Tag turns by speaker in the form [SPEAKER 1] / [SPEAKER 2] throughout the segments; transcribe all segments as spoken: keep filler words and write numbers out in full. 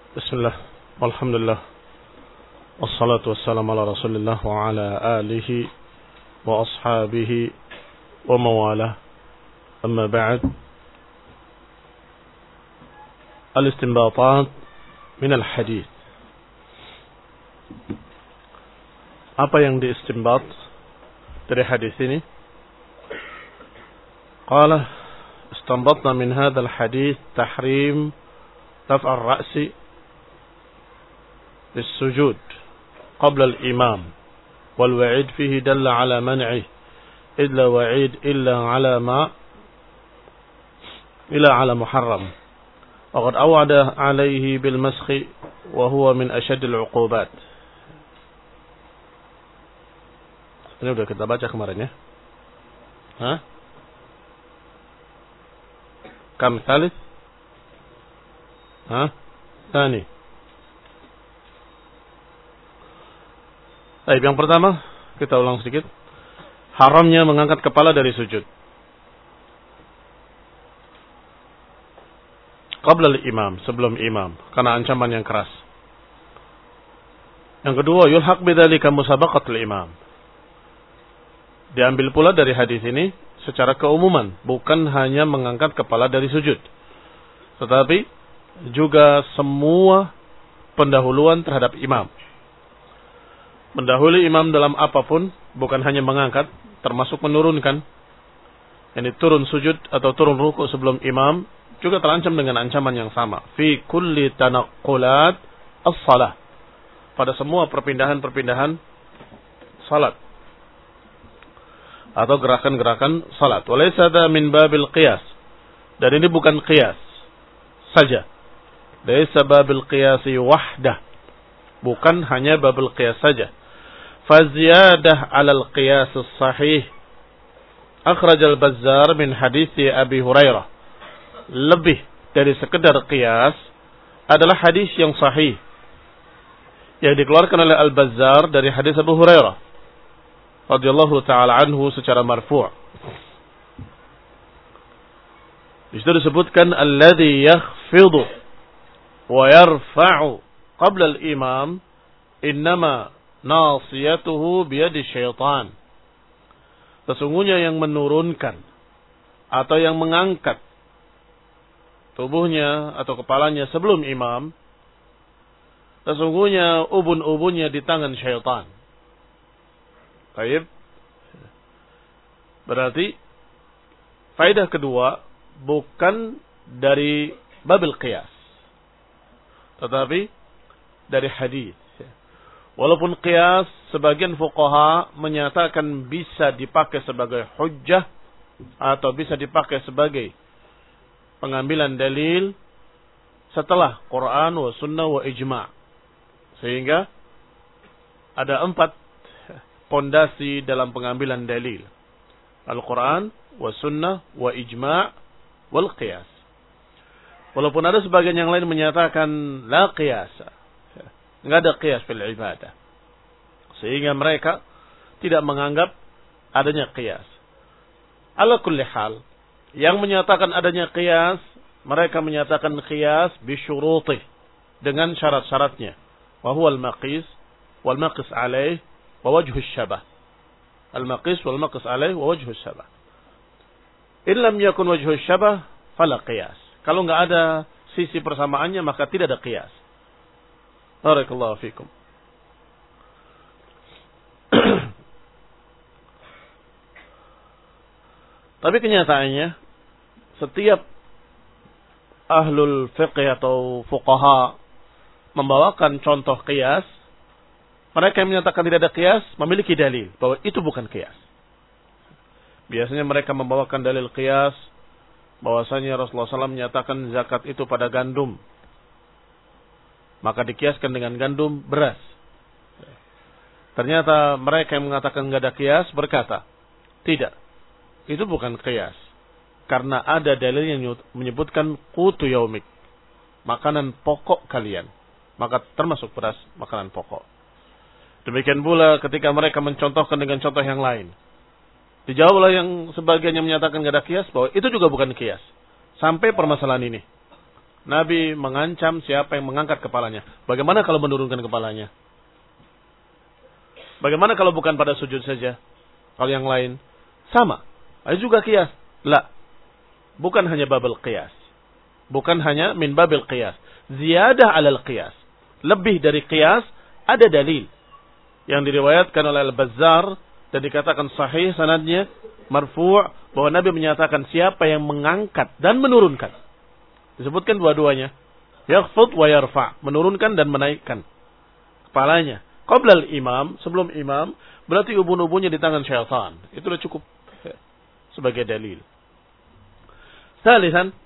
[SPEAKER 1] Bismillah, walhamdulillah, wassalatu wassalamu ala rasulillah wa ala alihi wa ashabihi wa mawalah. Amma ba'd. Al-istinbatat min al-hadith. Apa yang diistinbat dari hadis ini? Qala istanbatna min hadha al-hadith tahrim raf' ar-ra'si بالسجود قبل الإمام والوعيد فيه دل على منعه إلا وعيد إلا على ما إلا على محرم وقد أوعد عليه بالمسخ وهو من أشد العقوبات. Ini sudah kita baca kemarin ya. Hah? Kam thalith? Hah? Tani. Baik, yang pertama kita ulang sedikit. Haramnya mengangkat kepala dari sujud qabla al-imam, sebelum imam, karena ancaman yang keras. Yang kedua, yulhaq bidzalika musabaqatul imam. Diambil pula dari hadis ini secara keumuman, bukan hanya mengangkat kepala dari sujud, tetapi juga semua pendahuluan terhadap imam. Mendahului imam dalam apapun, bukan hanya mengangkat, termasuk menurunkan. Ini turun sujud atau turun ruku sebelum imam juga terancam dengan ancaman yang sama. Fi kulli tanaqqulat as-salah. Pada semua perpindahan-perpindahan salat atau gerakan-gerakan salat. Walaysa min babil qiyas. Dan ini bukan qiyas saja. Laysa babil qiyasi wahdah. Bukan hanya babul qiyas saja. Faziyadah alal qiyas as-sahih. Akhraj al-Bazzar min hadithi Abi Hurairah. Lebih dari sekedar qiyas adalah hadis yang sahih yang dikeluarkan oleh Al-Bazzar dari hadis Abu Hurairah radhiyallahu taala anhu secara marfu'. Di situ disebutkan alladhi yakhfidu wa yarfa'u qabla al-imam innama nasiyatuhu biyadi syaitan. Sesungguhnya yang menurunkan atau yang mengangkat tubuhnya atau kepalanya sebelum imam, sesungguhnya ubun-ubunnya di tangan syaitan. Baik. Berarti faedah kedua bukan dari babil qiyas, tetapi dari hadis. Walaupun qiyas sebagian fuqaha menyatakan bisa dipakai sebagai hujjah atau bisa dipakai sebagai pengambilan dalil setelah Quran wa sunnah wa ijma'. Sehingga ada empat pondasi dalam pengambilan dalil. Al-Quran wa sunnah wa ijma' wal qiyas. Walaupun ada sebagian yang lain menyatakan la qiyasa, enggak ada qiyas fil ibadah, sehingga mereka tidak menganggap adanya qiyas. Ala kulli hal, yang menyatakan adanya qiyas, mereka menyatakan qiyas bisyurutih, dengan syarat-syaratnya. Wa huwa al-maqis wal maqis alaih wa wajhu syabah. Al-maqis wal maqis alaih wa wajhu syabah. In lam yakun wajhu syabah fala qiyas. Kalau enggak ada sisi persamaannya maka tidak ada qiyas. Barakallahu fikum. Tapi kenyataannya setiap ahlul fiqh atau fuqaha membawakan contoh qiyas, mereka yang menyatakan tidak ada qiyas memiliki dalil bahwa itu bukan qiyas. Biasanya mereka membawakan dalil qiyas bahwasanya Rasulullah sallallahu alaihi wasallam menyatakan zakat itu pada gandum, maka dikiaskan dengan gandum beras. Ternyata mereka yang mengatakan tidak ada qiyas berkata, tidak, itu bukan qiyas. Karena ada dalil yang menyebutkan qutu yaumik, makanan pokok kalian. Maka termasuk beras makanan pokok. Demikian pula ketika mereka mencontohkan dengan contoh yang lain. Dijawablah yang sebagian yang menyatakan tidak ada qiyas bahwa itu juga bukan qiyas. Sampai permasalahan ini. Nabi mengancam siapa yang mengangkat kepalanya. Bagaimana kalau menurunkan kepalanya? Bagaimana kalau bukan pada sujud saja? Kalau yang lain sama. Ada juga qiyas. La. Bukan hanya babel qiyas. Bukan hanya min babil qiyas. Ziyadah alal qiyas. Lebih dari qiyas ada dalil yang diriwayatkan oleh Al-Bazzar dan dikatakan sahih sanadnya marfu' bahwa Nabi menyatakan siapa yang mengangkat dan menurunkan. Disebutkan dua-duanya. Yakhfud wa yarfa', menurunkan dan menaikkan kepalanya. Qabla al-imam, sebelum imam, berarti ubun-ubunnya di tangan syaitan. Itu sudah cukup sebagai dalil. Salisan,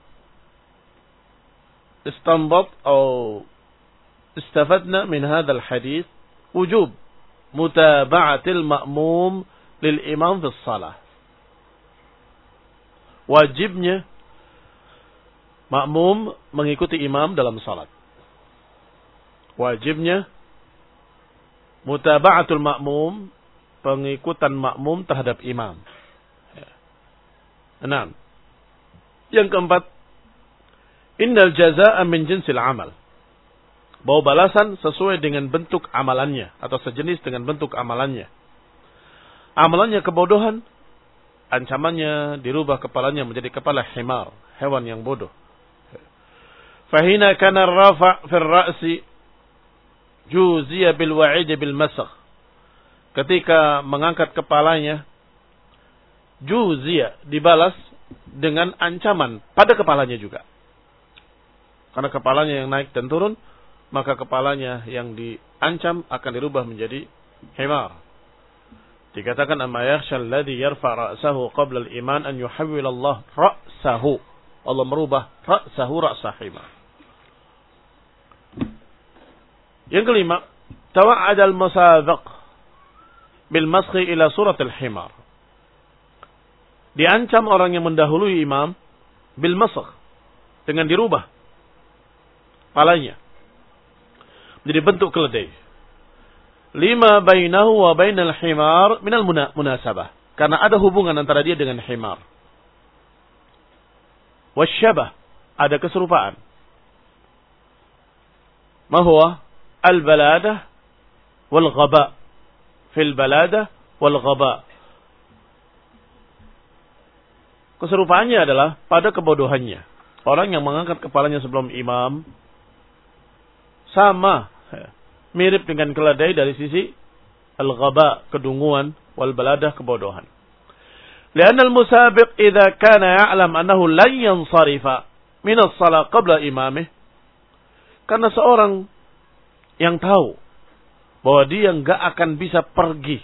[SPEAKER 1] istanbat atau istafadna min hadzal hadits wujub mutaba'atil ma'mum lil imam fi shalah. Wajibnya makmum mengikuti imam dalam salat. Wajibnya mutaba'atul ma'mum, pengikutan makmum terhadap imam. Enam. Yang keempat, innal jazaa'a min jinsil amal. Bahwa balasan sesuai dengan bentuk amalannya atau sejenis dengan bentuk amalannya. Amalannya kebodohan, ancamannya dirubah kepalanya menjadi kepala himar, hewan yang bodoh. Fahina kana rafa' fil ra'si juziya bil wa'id bil masakh. Ketika mengangkat kepalanya, juziya dibalas dengan ancaman pada kepalanya juga. Karena kepalanya yang naik dan turun, maka kepalanya yang diancam akan dirubah menjadi himar. Dikatakan amma yakhshal ladzi yarfa' ra'sahu qabla al-iman an yuhawwil Allah ra'sahu. Allah merubah ra'sahu ra'sa himar. Yang kelima, tawa'ad al-musabiq bil maskhi ila surat al-himar. Diancam orang yang mendahului imam bil masakh, dengan dirubah kepalanya menjadi bentuk keledai. Lima bainahu wa bainal himar minal munasabah, karena ada hubungan antara dia dengan himar. Wasyabah, ada keserupaan. Ma huwa al-baladah wal ghaba. Fil baladah wal ghaba. Keserupaannya adalah pada kebodohannya. Orang yang mengangkat kepalanya sebelum imam sama mirip dengan keledai dari sisi al-ghaba, kedunguan, wal baladah, kebodohan. Lianna al-musabiq idza kana ya'lam annahu lan yansarifa min as-shalah qabla imamih. Karena seorang yang tahu bahwa dia enggak akan bisa pergi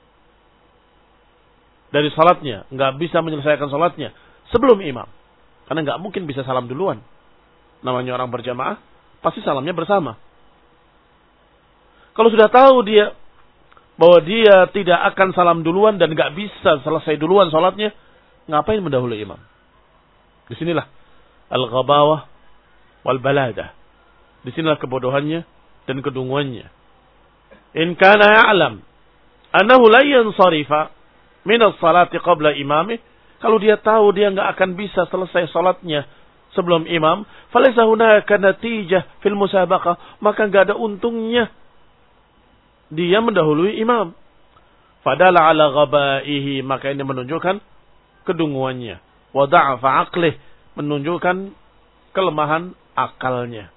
[SPEAKER 1] dari salatnya, enggak bisa menyelesaikan salatnya sebelum imam. Karena enggak mungkin bisa salam duluan. Namanya orang berjamaah, pasti salamnya bersama. Kalau sudah tahu dia bahwa dia tidak akan salam duluan dan enggak bisa selesai duluan salatnya, ngapain mendahului imam? Disinilah al-ghabawah wal baladah. Disinilah kebodohannya dan kedunguannya. In kana ya'lam annahu la yansarifa min as-salati qabla imamih, kalau dia tahu dia enggak akan bisa selesai salatnya sebelum imam, falaysa hunaka natijah fil musabaqah, maka enggak ada untungnya dia mendahului imam. Fadala ala ghabaihi, maka ini menunjukkan kedunguannya. Wa da'afa aqlih, menunjukkan kelemahan akalnya.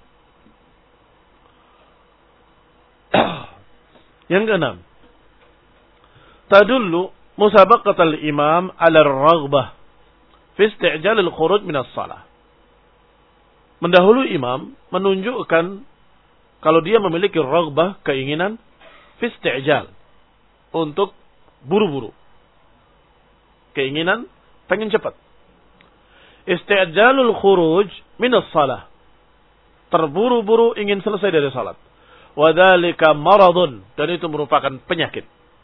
[SPEAKER 1] Yang keenam, tadullu musabaqatul imam ala ar-raghbah fi isti'jal al-khuruj min as-shalah. Mendahului imam menunjukkan kalau dia memiliki raghbah, keinginan fi isti'jal, untuk buru-buru. Keinginan pengen cepat. Isti'jalul khuruj min as-shalah, terburu-buru ingin selesai dari salat. Wadhalika maradun, dan itu merupakan penyakit.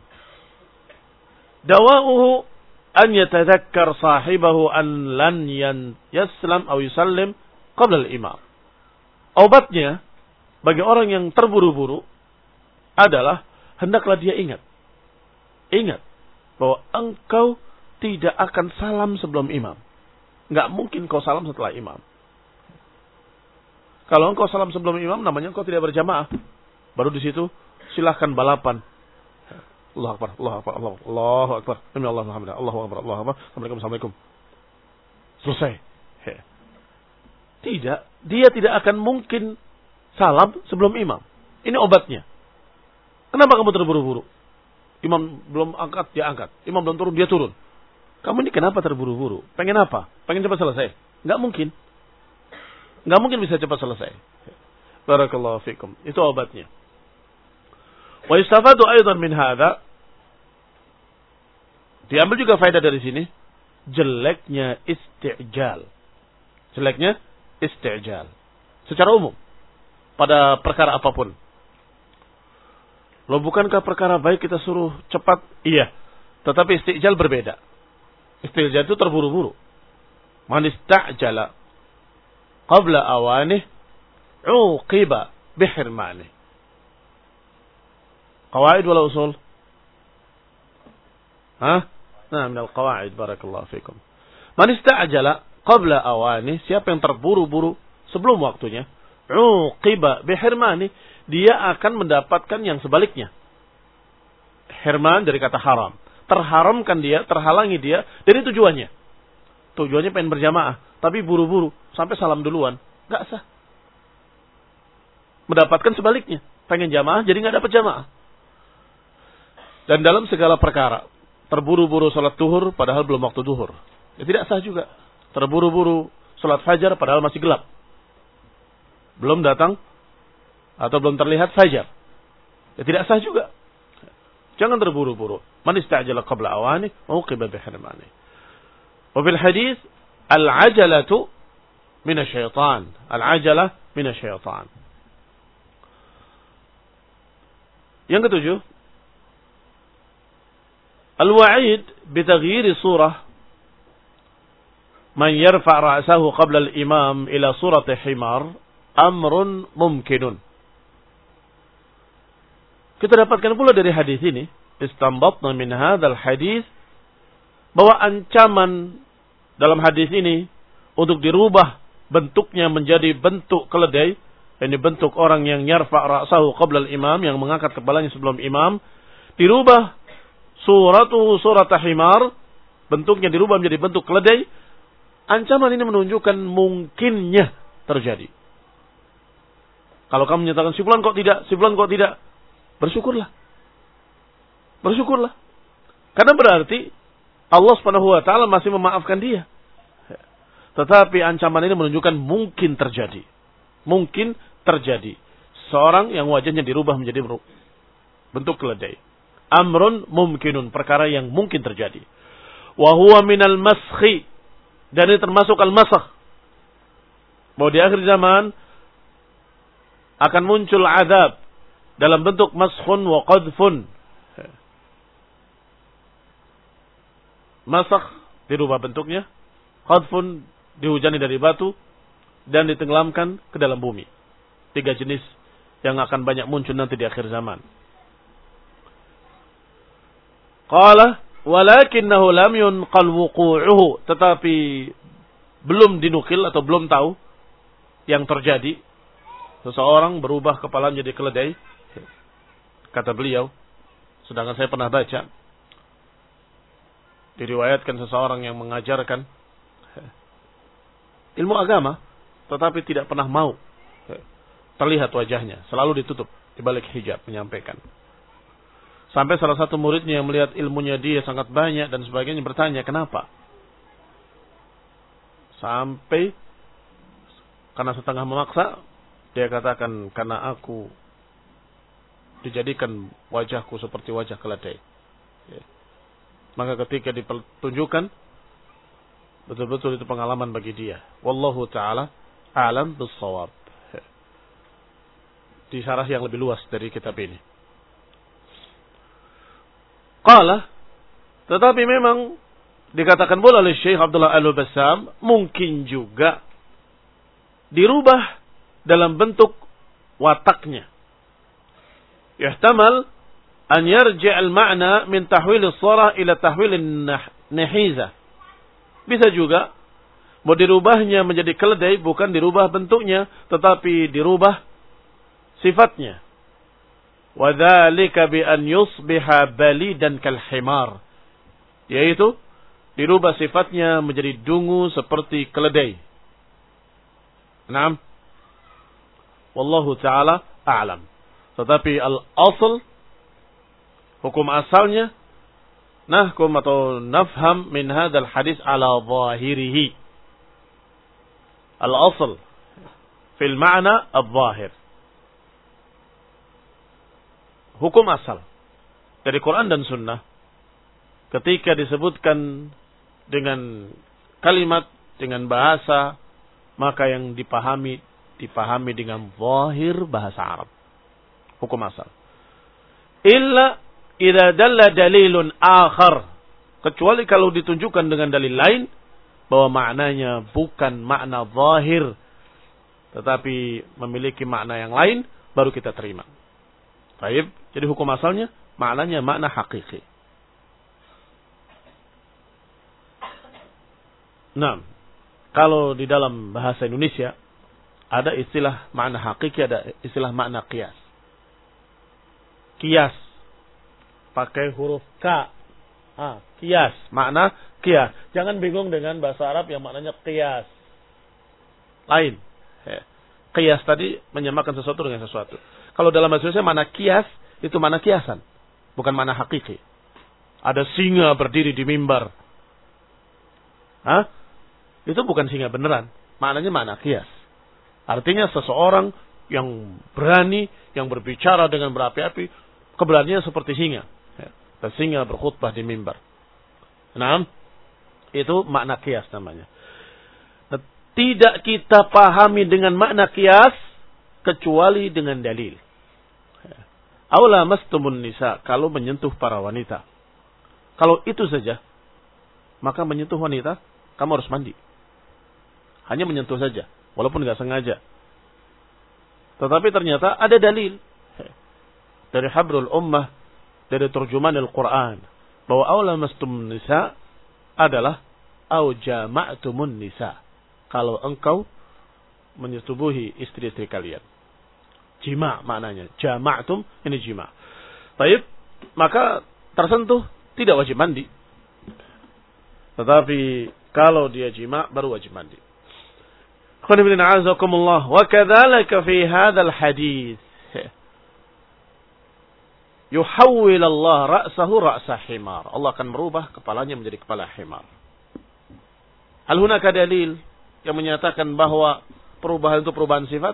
[SPEAKER 1] Dawa'uhu an yatadhakkar sahibahu an lan yaslam aw yusallim qabla al-imam. Obatnya bagi orang yang terburu-buru adalah hendaklah dia ingat. Ingat bahwa engkau tidak akan salam sebelum imam. Enggak mungkin kau salam setelah imam. Kalau engkau salam sebelum imam, namanya engkau tidak berjamaah. Baru di situ silahkan balapan. Allahu Akbar, Allahu Akbar, Allahu Akbar. Demi Allah Alhamdulillah, Allahu Akbar, Allahu Akbar. Assalamualaikum, Assalamualaikum. Selesai. Tidak, dia tidak akan mungkin salam sebelum imam. Ini obatnya. Kenapa kamu terburu-buru? Imam belum angkat, dia angkat. Imam belum turun, dia turun. Kamu ini kenapa terburu-buru? Pengen apa? Pengen cepat selesai? Enggak mungkin. Enggak mungkin bisa cepat selesai. Barakallahu fikum. Itu obatnya. Wa yustafadu aidan min hadza. Diambil juga faedah dari sini. Jeleknya isti'jal. Jeleknya isti'jal. Secara umum. Pada perkara apapun. Loh, bukankah perkara baik kita suruh cepat? Iya. Tetapi isti'jal berbeda. Isti'jal itu terburu-buru. Man ista'jala qabla awanih uqiba bihirmanih. Qawaid wala usul? Hah? Nah, minal qawaid, barakallahu fikum. Man ista'jala qabla awani, siapa yang terburu-buru sebelum waktunya, uqiba bihirmani, dia akan mendapatkan yang sebaliknya. Hirman dari kata haram. Terharamkan dia, terhalangi dia dari tujuannya. Tujuannya pengen berjamaah, tapi buru-buru sampai salam duluan, enggak sah. Mendapatkan sebaliknya, pengen jamaah jadi enggak dapat jamaah. Dan dalam segala perkara, terburu-buru salat zuhur padahal belum waktu zuhur, ya tidak sah juga. Terburu-buru salat fajar padahal masih gelap, belum datang atau belum terlihat fajar, ya tidak sah juga. Jangan terburu-buru. Man ista'jala qabla awani uqiba bihirmani. Wa bil hadis al-ajalatu min asy-syaitan. Al-ajalah min asy-syaitan. Yang ketujuh, al-wa'id bi taghyir surah man yarfa' ra'sahu qabla al-imam ila surati himar amrun mumkinun. Kita dapatkan pula dari hadis ini, istanbatna min hadzal hadis, bahwa ancaman dalam hadis ini untuk dirubah bentuknya menjadi bentuk keledai, ini bentuk orang yang yarfa' ra'sahu qabla al-imam, yang mengangkat kepalanya sebelum imam, dirubah suratuhu surat himar, bentuknya dirubah menjadi bentuk keledai. Ancaman ini menunjukkan mungkinnya terjadi. Kalau kamu menyatakan si fulan kok tidak, si fulan kok tidak, bersyukurlah. Bersyukurlah. Karena berarti Allah Subhanahu wa taala masih memaafkan dia. Tetapi ancaman ini menunjukkan mungkin terjadi. Mungkin terjadi. Seorang yang wajahnya dirubah menjadi bentuk keledai. Amrun mumkinun, perkara yang mungkin terjadi. Wa huwa minal maskhi, dan ini termasuk al-masakh. Bahwa di akhir zaman akan muncul azab dalam bentuk maskhun wa qadfun. Masakh dirubah bentuknya, qadfun dihujani dari batu dan ditenggelamkan ke dalam bumi. Tiga jenis yang akan banyak muncul nanti di akhir zaman. Qala walakinnahu lam yunqal wuqu'uhu, tetapi belum dinukil atau belum tahu yang terjadi. Seseorang berubah kepala menjadi keledai, kata beliau, sedangkan saya pernah baca diriwayatkan seseorang yang mengajarkan ilmu agama tetapi tidak pernah mau terlihat wajahnya, selalu ditutup di balik hijab menyampaikan. Sampai salah satu muridnya yang melihat ilmunya dia sangat banyak dan sebagainya bertanya, kenapa? Sampai karena setengah memaksa, dia katakan, karena aku dijadikan wajahku seperti wajah keledai. Ya. Maka ketika dipertunjukkan, betul-betul itu pengalaman bagi dia. Wallahu ta'ala a'lam bis-shawab. Ya. Di syarah yang lebih luas dari kitab ini. Qala, tetapi memang dikatakan pula oleh Syekh Abdullah Al-Bassam, mungkin juga dirubah dalam bentuk wataknya. Yahtamal an yarji' al-ma'na min tahwil as-sarah ila tahwil an-nahiza. Bisa juga Mau dirubahnya menjadi keledai bukan dirubah bentuknya, tetapi dirubah sifatnya. Wa dzalika bi an yusbiha balidan kal himar. Yaitu dirubah sifatnya menjadi dungu seperti keledai. Naam. Wallahu taala a'lam. Tetapi al-asl, hukum asalnya, nahkum atau nafham min hadzal hadis ala zahirihi. Al-asl fil ma'na al-zahir. Hukum asal dari Quran dan Sunnah ketika disebutkan dengan kalimat, dengan bahasa, maka yang dipahami dipahami dengan zahir bahasa Arab. Hukum asal. Illa idza dalla dalilun akhar, kecuali kalau ditunjukkan dengan dalil lain bahwa maknanya bukan makna zahir tetapi memiliki makna yang lain, baru kita terima. Baik, jadi hukum asalnya maknanya makna hakiki. Nah, kalau di dalam bahasa Indonesia ada istilah makna hakiki, ada istilah makna qiyas. Qiyas pakai huruf K. Ah, qiyas, makna qiyas. Jangan bingung dengan bahasa Arab yang maknanya qiyas. Lain. Qiyas tadi menyamakan sesuatu dengan sesuatu. Kalau dalam bahasa Indonesia makna qiyas itu makna kiasan, bukan makna hakiki. Ada singa berdiri di mimbar. Hah? Itu bukan singa beneran. Maknanya makna qiyas. Artinya seseorang yang berani, yang berbicara dengan berapi-api, keberaniannya seperti singa. Dan singa berkhutbah di mimbar. Nah, itu makna qiyas namanya. Tidak kita pahami dengan makna qiyas kecuali dengan dalil. Aula mastumun nisa, kalau menyentuh para wanita. Kalau itu saja, maka menyentuh wanita, kamu harus mandi. Hanya menyentuh saja, walaupun nggak sengaja. Tetapi ternyata ada dalil dari habrul ummah, dari terjemahan Al-Quran, bahwa aula mastumun nisa adalah au jama'tumun nisa. Kalau engkau menyetubuhi istri-istri kalian. Jima maknanya. Jama'tum, ini jima. Baik, maka tersentuh tidak wajib mandi. Tetapi kalau dia jima baru wajib mandi. Qanibina azakumullah. Wa kadzalika fi hadzal hadits. Yuhawwil Allah ra'sahu ra'sa himar. Allah akan merubah kepalanya menjadi kepala himar. Hal hunaka dalil yang menyatakan bahwa perubahan itu perubahan sifat?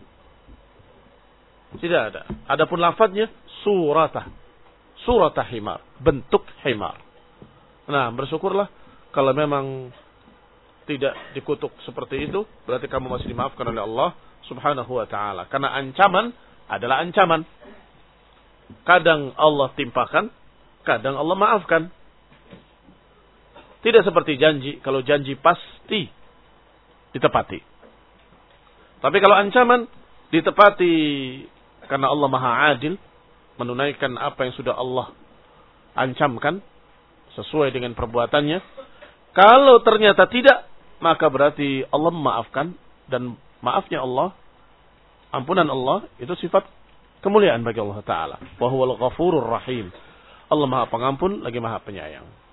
[SPEAKER 1] Tidak ada. Adapun lafadznya suratah. Suratah himar. Bentuk himar. Nah, bersyukurlah kalau memang tidak dikutuk seperti itu, berarti kamu masih dimaafkan oleh Allah subhanahu wa ta'ala. Karena ancaman adalah ancaman. Kadang Allah timpakan, kadang Allah maafkan. Tidak seperti janji. Kalau janji pasti ditepati. Tapi kalau ancaman ditepati karena Allah Maha Adil, menunaikan apa yang sudah Allah ancamkan sesuai dengan perbuatannya. Kalau ternyata tidak, maka berarti Allah memaafkan, dan maafnya Allah, ampunan Allah itu sifat kemuliaan bagi Allah Ta'ala. Wa huwal ghafurur rahim. Allah Maha Pengampun lagi Maha Penyayang.